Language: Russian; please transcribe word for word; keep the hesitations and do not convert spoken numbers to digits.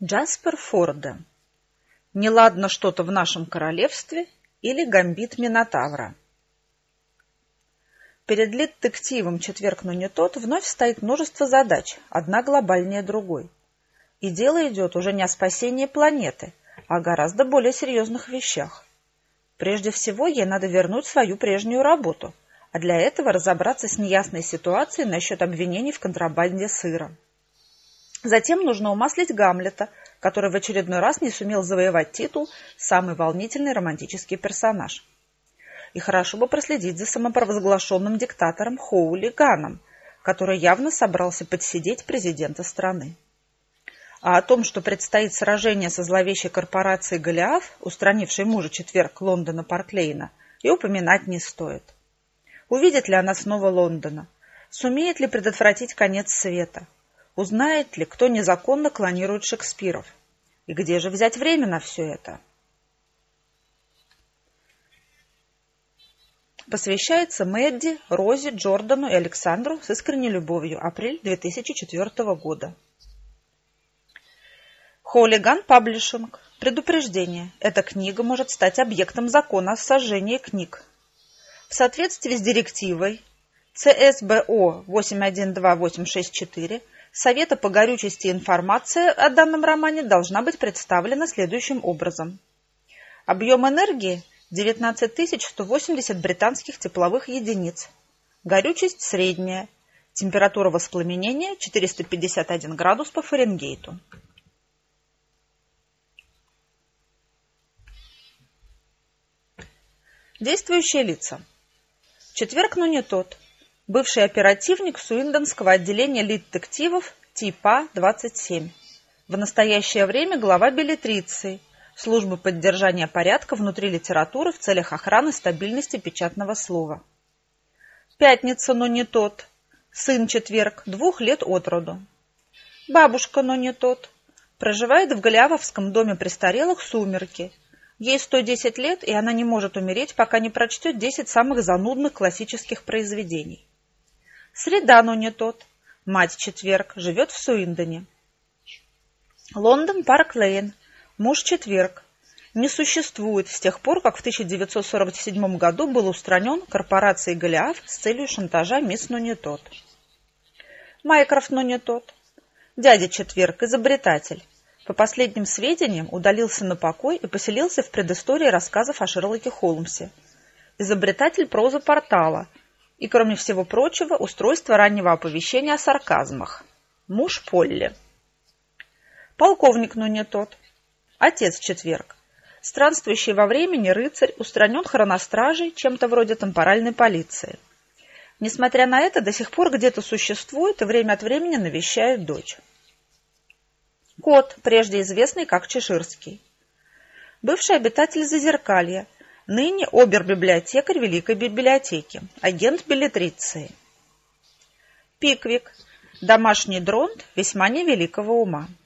Джаспер Форде. Неладно что-то в нашем королевстве или гамбит Минотавра. Перед детективом «Четверг, но не тот» вновь стоит множество задач, одна глобальнее другой. И дело идет уже не о спасении планеты, а о гораздо более серьезных вещах. Прежде всего, ей надо вернуть свою прежнюю работу, а для этого разобраться с неясной ситуацией насчет обвинений в контрабанде сыра. Затем нужно умаслить Гамлета, который в очередной раз не сумел завоевать титул «Самый волнительный романтический персонаж». И хорошо бы проследить за самопровозглашенным диктатором Хоули Ганом, который явно собрался подсидеть президента страны. А о том, что предстоит сражение со зловещей корпорацией Голиаф, устранившей мужа Четверг Лондона Парклейна, и упоминать не стоит. Увидит ли она снова Лондона? Сумеет ли предотвратить конец света? Узнает ли, кто незаконно клонирует Шекспиров? И где же взять время на все это? Посвящается Мэдди, Рози, Джордану и Александру с искренней любовью. Апрель две тысячи четвёртого года. Хоулиган Паблишинг. Предупреждение. Эта книга может стать объектом закона о сожжении книг. В соответствии с директивой Ц С Б О восемь один два восемь шесть четыре Совета по горючести информация о данном романе должна быть представлена следующим образом. Объем энергии – девятнадцать тысяч сто восемьдесят британских тепловых единиц. Горючесть средняя. Температура воспламенения – четыреста пятьдесят один градус по Фаренгейту. Действующие лица. Четверг, но не тот. Бывший оперативник Суиндонского отделения детективов ТИПА двадцать семь. В настоящее время глава Беллетриции, службы поддержания порядка внутри литературы в целях охраны стабильности печатного слова. Пятница, но не тот. Сын Четверг, двух лет от роду. Бабушка, но не тот. Проживает в Голиафовском доме престарелых «Сумерки». Ей сто десять лет, и она не может умереть, пока не прочтет десять самых занудных классических произведений. Среда, но не тот. Мать Четверг живет в Суиндоне. Лондон Парк-Лейн. Муж Четверг. Не существует с тех пор, как в тысяча девятьсот сорок седьмом году был устранен корпорацией Голиаф с целью шантажа мисс но не тот. Майкрофт, но не тот. Дядя Четверг, изобретатель. По последним сведениям, удалился на покой и поселился в предыстории рассказов о Шерлоке Холмсе. Изобретатель проза-портала и, кроме всего прочего, устройство раннего оповещения о сарказмах. Муж Полли. Полковник, но не тот. Отец Четверг. Странствующий во времени рыцарь, устранен хроностражей, чем-то вроде темпоральной полиции. Несмотря на это, до сих пор где-то существует и время от времени навещает дочь. Кот, прежде известный как Чеширский. Бывший обитатель Зазеркалья, ныне обер-библиотекарь Великой библиотеки, агент Беллетриции. Пиквик, домашний дронт весьма невеликого ума.